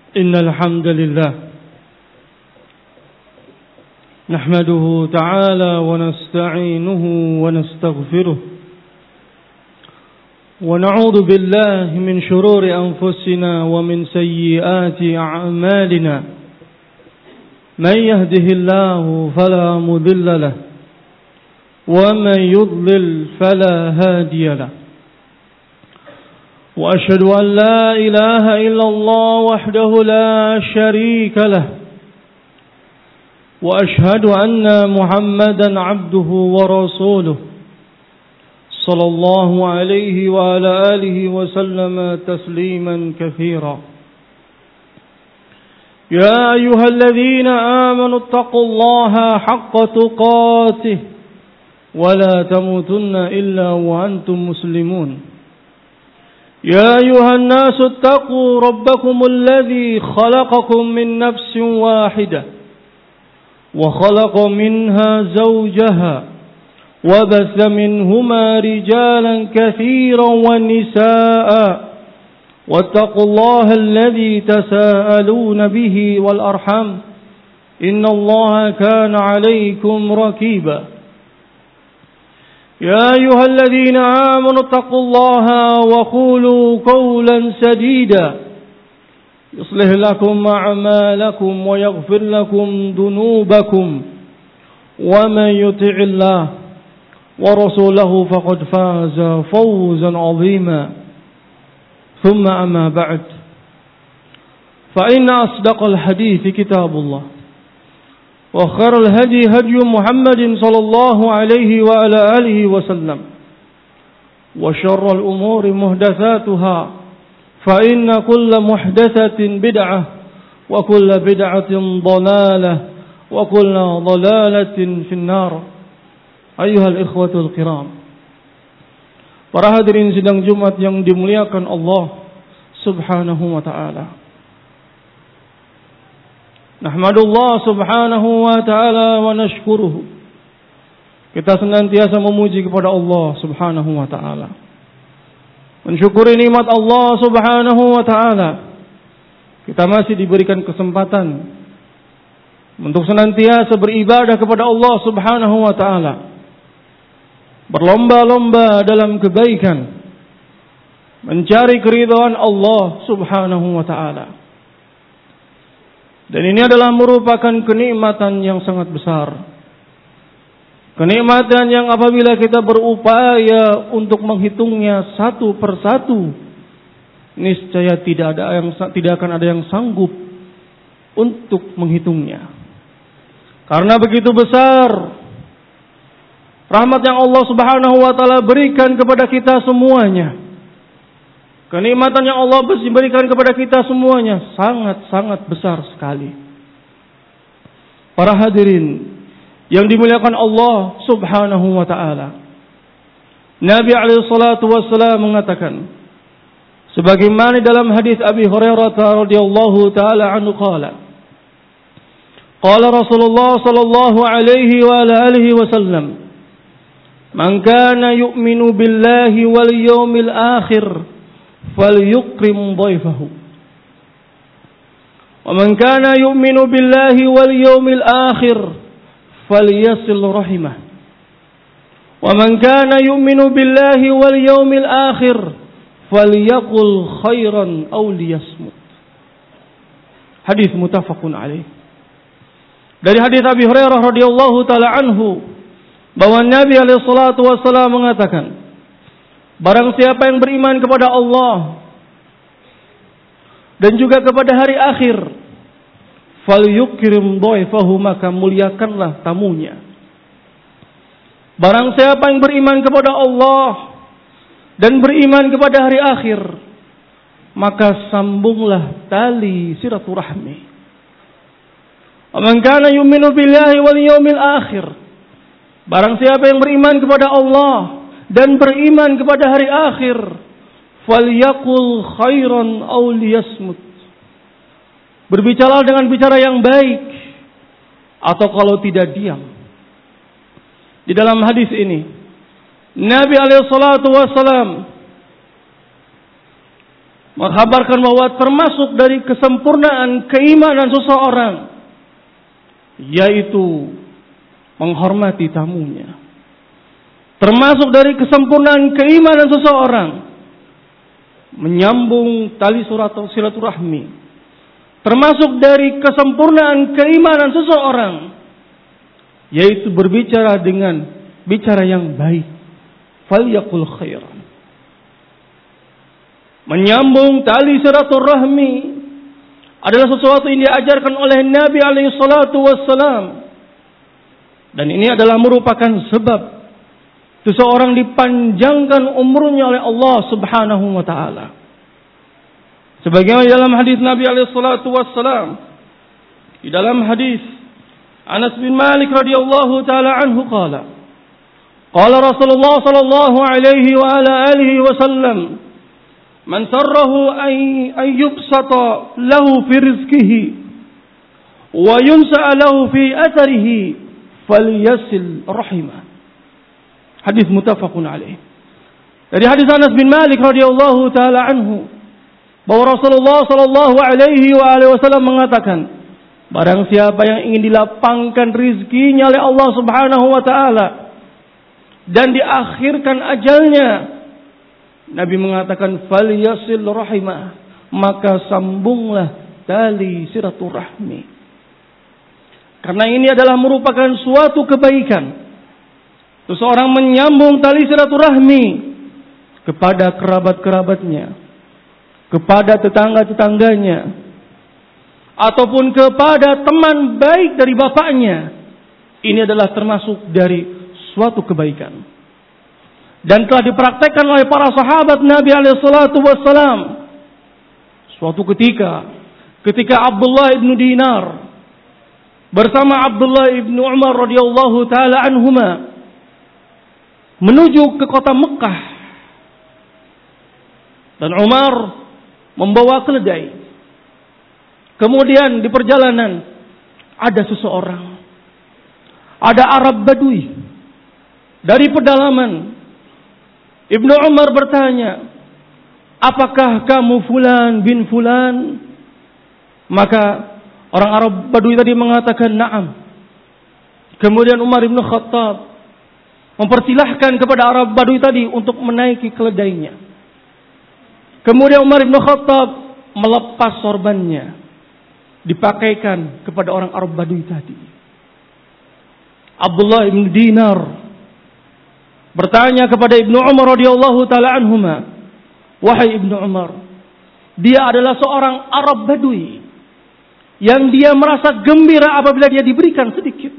إن الحمد لله نحمده تعالى ونستعينه ونستغفره ونعوذ بالله من شرور أنفسنا ومن سيئات أعمالنا من يهده الله فلا مضل له ومن يضلل فلا هادي له وأشهد أن لا إله إلا الله وحده لا شريك له وأشهد أن محمدا عبده ورسوله صلى الله عليه وعلى آله وسلم تسليما كثيرا يا أيها الذين آمنوا اتقوا الله حق تقاته ولا تموتن إلا وأنتم مسلمون يا أيها الناس اتقوا ربكم الذي خلقكم من نفس واحدة وخلق منها زوجها وبث منهما رجالا كثيرا ونساء واتقوا الله الذي تساءلون به والأرحام إن الله كان عليكم رقيبا يا أيها الذين آمنوا اتقوا الله وقولوا قولا سديدا يصلح لكم أعمالكم ويغفر لكم ذنوبكم ومن يطع الله ورسوله فقد فاز فوزا عظيما ثم أما بعد فإن أصدق الحديث كتاب الله وخير الهدي هدي محمد صلى الله عليه وعلى آله وسلم وشر الأمور محدثاتها فإن كل محدثة بدعة وكل بدعة ضلالة وكل ضلالة في النار أيها الإخوة الكرام. Para hadirin sidang Jumat yang dimuliakan Allah Subhanahu wa ta'ala. Nahmadullah subhanahu wa ta'ala wa nashkuruhu. Kita senantiasa memuji kepada Allah subhanahu wa ta'ala, mensyukuri nikmat Allah subhanahu wa ta'ala. Kita masih diberikan kesempatan untuk senantiasa beribadah kepada Allah subhanahu wa ta'ala, berlomba-lomba dalam kebaikan, mencari keridhaan Allah subhanahu wa ta'ala. Dan ini adalah merupakan kenikmatan yang sangat besar. Kenikmatan yang apabila kita berupaya untuk menghitungnya satu persatu, niscaya tidak akan ada yang sanggup untuk menghitungnya. Karena begitu besar rahmat yang Allah Subhanahu wa taala berikan kepada kita semuanya. Kenikmatan yang Allah berikan kepada kita semuanya sangat-sangat besar sekali. Para hadirin yang dimuliakan Allah Subhanahu wa ta'ala, Nabi alaihi salatu wassalam mengatakan, sebagaimana dalam hadis Abi Hurairah radhiyallahu taala anhu qala Rasulullah sallallahu alaihi wa alihi wasallam, man kana yu'minu billahi wal yawmil akhir falyukrim dhaifahu wa man kana yu'minu billahi wal yawmil akhir falyasil rahimah wa man kana yu'minu billahi wal yawmil akhir falyaqul khairan aw liyasmut. Hadis muttafaqun alaih. Dari hadis Abi Hurairah radhiyallahu taala anhu bahwa Nabi alaihi salatu wasallam mengatakan, barang siapa yang beriman kepada Allah dan juga kepada hari akhir, falyukrim dhaifahu, maka muliakanlah tamunya. Barang siapa yang beriman kepada Allah dan beriman kepada hari akhir, maka sambunglah tali silaturahmi. Man kana yu'minu billahi wal yawmil akhir, barang siapa yang beriman kepada Allah dan beriman kepada hari akhir, falyaqul khairan aw liyasmut, berbicaralah dengan bicara yang baik, atau kalau tidak diam. Di dalam hadis ini Nabi alaihi salatu wassalam mengkhabarkan bahwa termasuk dari kesempurnaan keimanan seseorang yaitu menghormati tamunya. Termasuk dari kesempurnaan keimanan seseorang menyambung tali silaturahmi. Termasuk dari kesempurnaan keimanan seseorang yaitu berbicara dengan bicara yang baik. Falyaqul khairan. Menyambung tali silaturahmi adalah sesuatu yang diajarkan oleh Nabi alaihi salatu wassalam. Dan ini adalah merupakan sebab seseorang dipanjangkan umurnya oleh Allah Subhanahu wa taala. Sebagaimana dalam hadis Nabi alaihi salatu wassalam, di dalam hadis Anas bin Malik radhiyallahu taala anhu qala Rasulullah sallallahu alaihi wa ala alihi wasallam, man sarrahu an yubsata lahu fi rizqihi wa yunsa'a lahu fi atharihi falyasil rahimah. Hadis muttafaqun alaih. Dari hadis Anas bin Malik radhiyallahu taala anhu bahwa Rasulullah sallallahu alaihi wa alihi wasallam mengatakan, barang siapa yang ingin dilapangkan rizkinya oleh Allah Subhanahu wa taala dan diakhirkan ajalnya, Nabi mengatakan falyasil rahimah, maka sambunglah tali silaturahmi. Karena ini adalah merupakan suatu kebaikan. Seseorang menyambung tali silaturahmi kepada kerabat-kerabatnya, kepada tetangga-tetangganya, ataupun kepada teman baik dari bapaknya. Ini adalah termasuk dari suatu kebaikan. Dan telah dipraktekkan oleh para sahabat Nabi alaihi salatu wassalam. Suatu ketika Abdullah ibn Dinar bersama Abdullah ibn Umar radhiyallahu taala anhuma menuju ke kota Mekah, dan Umar membawa keledai. Kemudian di perjalanan ada seseorang, ada Arab Badui dari pedalaman. Ibnu Umar bertanya, apakah kamu fulan bin fulan? Maka orang Arab Badui tadi mengatakan na'am. Kemudian Umar bin Khattab mempersilahkan kepada Arab Badui tadi untuk menaiki keledainya. Kemudian Umar bin Khattab melepas sorbannya, dipakaikan kepada orang Arab Badui tadi. Abdullah bin Dinar bertanya kepada Ibnu Umar radhiyallahu taala anhuma, wahai Ibnu Umar, dia adalah seorang Arab Badui yang dia merasa gembira apabila dia diberikan sedikit.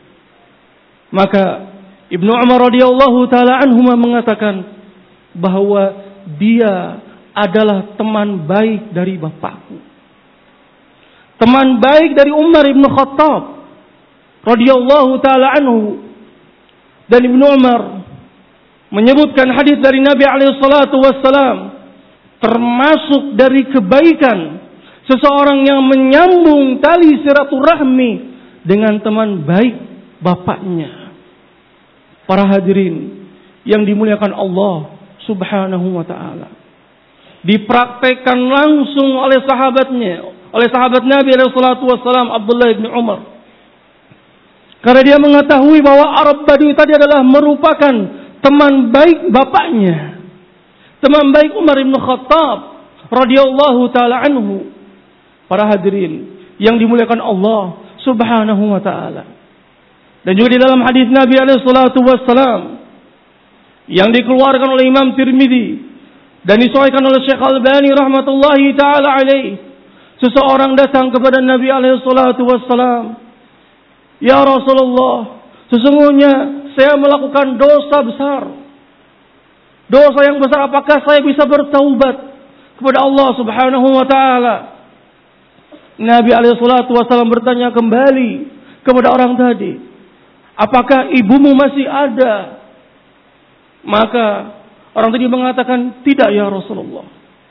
Maka Ibnu Umar radhiyallahu taala anhuma mengatakan bahwa dia adalah teman baik dari bapakku, teman baik dari Umar bin Khattab radhiyallahu taala anhu. Dan Ibnu Umar menyebutkan hadis dari Nabi alaihi salatu wassalam, termasuk dari kebaikan seseorang yang menyambung tali silaturahmi dengan teman baik bapaknya. Para hadirin yang dimuliakan Allah Subhanahu wa taala, dipraktekkan langsung oleh sahabat Nabi alaihi salatu wassalam, Abdullah bin Umar. Karena dia mengetahui bahwa Arab Badui tadi adalah merupakan teman baik bapaknya, teman baik Umar bin Khattab radhiyallahu taala anhu. Para hadirin yang dimuliakan Allah Subhanahu wa taala. Dan juga di dalam hadis Nabi alaihi salatu wassalam yang dikeluarkan oleh Imam Tirmidzi dan disahihkan oleh Syekh Albani rahmatullahi taala alaih, seseorang datang kepada Nabi alaihi salatu wassalam, ya Rasulullah, sesungguhnya saya melakukan dosa besar. Dosa yang besar, apakah saya bisa bertaubat kepada Allah Subhanahu wa taala? Nabi alaihi salatu wasallam bertanya kembali kepada orang tadi, apakah ibumu masih ada? Maka orang tadi mengatakan, tidak ya Rasulullah.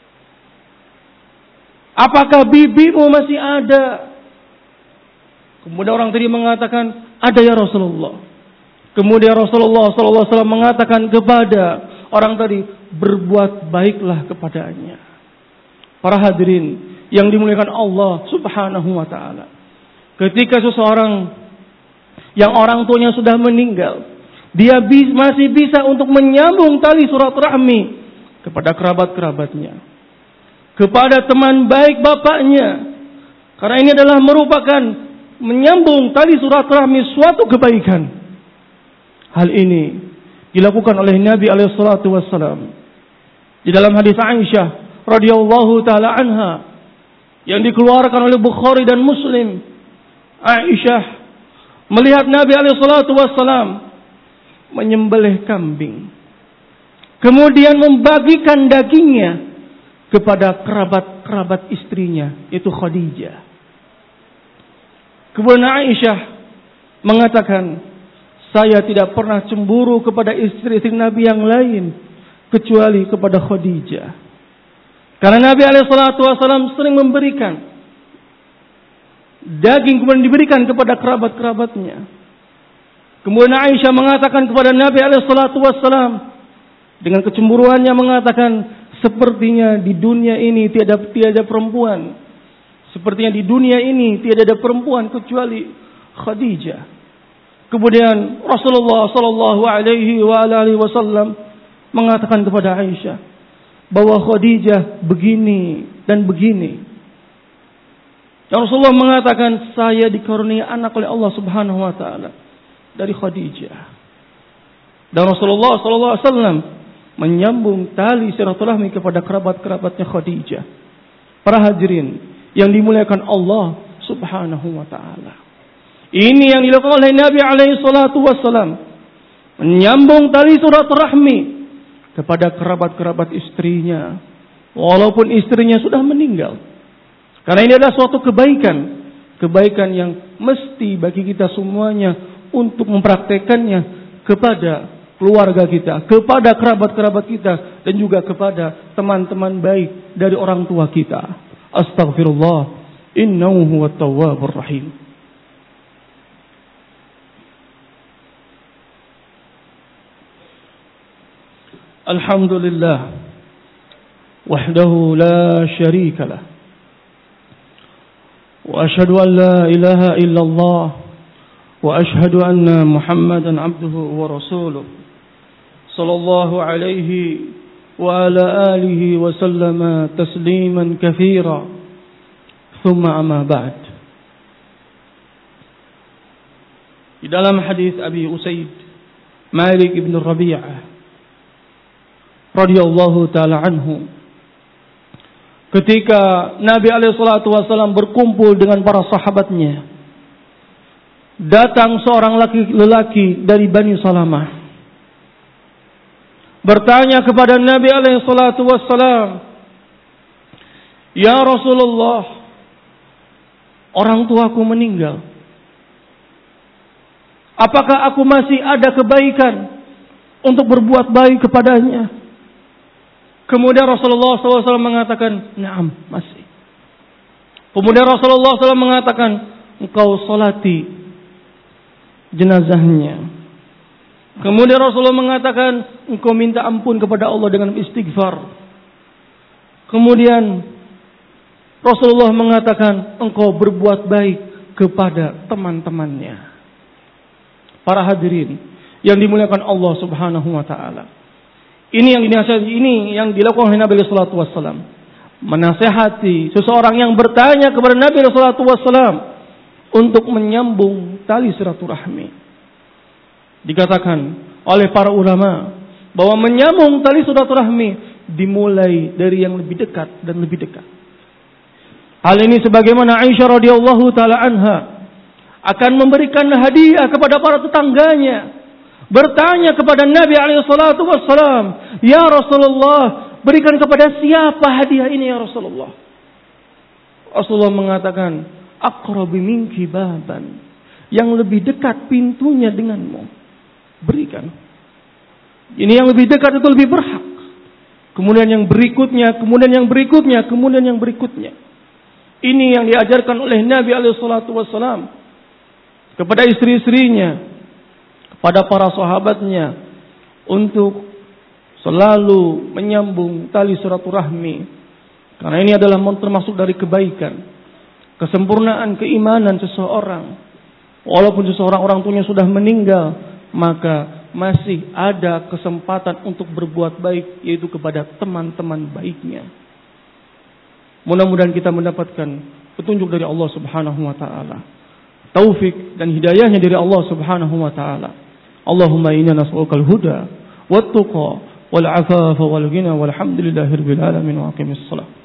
Apakah bibimu masih ada? Kemudian orang tadi mengatakan, ada ya Rasulullah. Kemudian Rasulullah SAW mengatakan kepada orang tadi, berbuat baiklah kepadanya. Para hadirin yang dimuliakan Allah Subhanahu wa taala. Ketika seseorang yang orang tuanya sudah meninggal, dia masih bisa untuk menyambung tali silaturahmi kepada kerabat-kerabatnya, kepada teman baik bapaknya. Karena ini adalah merupakan menyambung tali silaturahmi suatu kebaikan. Hal ini dilakukan oleh Nabi alaihi salatu wassalam di dalam hadis Aisyah radhiyallahu taala anha yang dikeluarkan oleh Bukhari dan Muslim. Aisyah melihat Nabi alaihi salatu wassalam menyembelih kambing, kemudian membagikan dagingnya kepada kerabat-kerabat istrinya, itu Khadijah. Kemudian Aisyah mengatakan, saya tidak pernah cemburu kepada istri-istri Nabi yang lain kecuali kepada Khadijah. Karena Nabi SAW sering memberikan daging, kemudian diberikan kepada kerabat-kerabatnya. Kemudian Aisyah mengatakan kepada Nabi SAW dengan kecemburuannya mengatakan, sepertinya di dunia ini tiada perempuan. Sepertinya di dunia ini tiada ada perempuan kecuali Khadijah. Kemudian Rasulullah SAW mengatakan kepada Aisyah bahwa Khadijah begini dan begini. Dan Rasulullah mengatakan, saya dikaruniai anak oleh Allah Subhanahu wa taala dari Khadijah. Dan Rasulullah SAW menyambung tali silaturahmi kepada kerabat-kerabatnya Khadijah. Para hadirin yang dimuliakan Allah Subhanahu wa taala. Ini yang dilakukan oleh Nabi alaihi salatu wassalam, menyambung tali silaturahmi kepada kerabat-kerabat istrinya, walaupun istrinya sudah meninggal. Karena ini adalah suatu kebaikan yang mesti bagi kita semuanya untuk mempraktekannya kepada keluarga kita, kepada kerabat-kerabat kita, dan juga kepada teman-teman baik dari orang tua kita. Astaghfirullah, innahu huwat tawwabur rahim. Alhamdulillah wahdahu la syarika lah, wa asyhadu an la ilaha illallah, wa asyhadu anna Muhammadan abduhu wa rasuluh, sallallahu alaihi wa ala alihi wa sallama tasliman katsira. Thumma amma ba'd. Di dalam hadis Abi Usaid Malik ibn Rabi'ah radhiyallahu taala anhu, ketika Nabi alaihi salatu wasallam berkumpul dengan para sahabatnya, datang seorang lelaki dari Bani Salamah bertanya kepada Nabi alaihi salatu wasallam, "Ya Rasulullah, orang tuaku meninggal. Apakah aku masih ada kebaikan untuk berbuat baik kepadanya?" Kemudian Rasulullah SAW mengatakan, "Na'am, masih." Kemudian Rasulullah SAW mengatakan, "Engkau salati jenazahnya." Kemudian Rasulullah mengatakan, "Engkau minta ampun kepada Allah dengan istighfar." Kemudian Rasulullah mengatakan, "Engkau berbuat baik kepada teman-temannya." Para hadirin yang dimuliakan Allah Subhanahu wa taala. Ini yang dilakukan oleh Nabi sallallahu alaihi wasallam. Menasihati seseorang yang bertanya kepada Nabi sallallahu alaihi wasallam untuk menyambung tali silaturahmi. Dikatakan oleh para ulama bahwa menyambung tali silaturahmi dimulai dari yang lebih dekat dan lebih dekat. Hal ini sebagaimana Aisyah radhiyallahu taala anha akan memberikan hadiah kepada para tetangganya, bertanya kepada Nabi alaihi salatu wassalam, "Ya Rasulullah, berikan kepada siapa hadiah ini ya Rasulullah?" Rasulullah mengatakan, "Aqrabu minki baban." Yang lebih dekat pintunya denganmu, berikan. Ini yang lebih dekat itu lebih berhak. Kemudian yang berikutnya, kemudian yang berikutnya, kemudian yang berikutnya. Ini yang diajarkan oleh Nabi alaihi salatu wassalam kepada istri-istrinya, pada para sahabatnya, untuk selalu menyambung tali silaturahmi Karena ini adalah termasuk dari kebaikan, kesempurnaan keimanan seseorang. Walaupun seseorang orang tuanya sudah meninggal, maka masih ada kesempatan untuk berbuat baik, yaitu kepada teman-teman baiknya. Mudah-mudahan kita mendapatkan petunjuk dari Allah Subhanahu wa taala, taufik dan hidayahnya dari Allah Subhanahu wa taala. Allahumma inna nas'alukal huda wat tuqa wal afafa wal ghina walhamdulillahirabbil alamin wa aqimis shalah.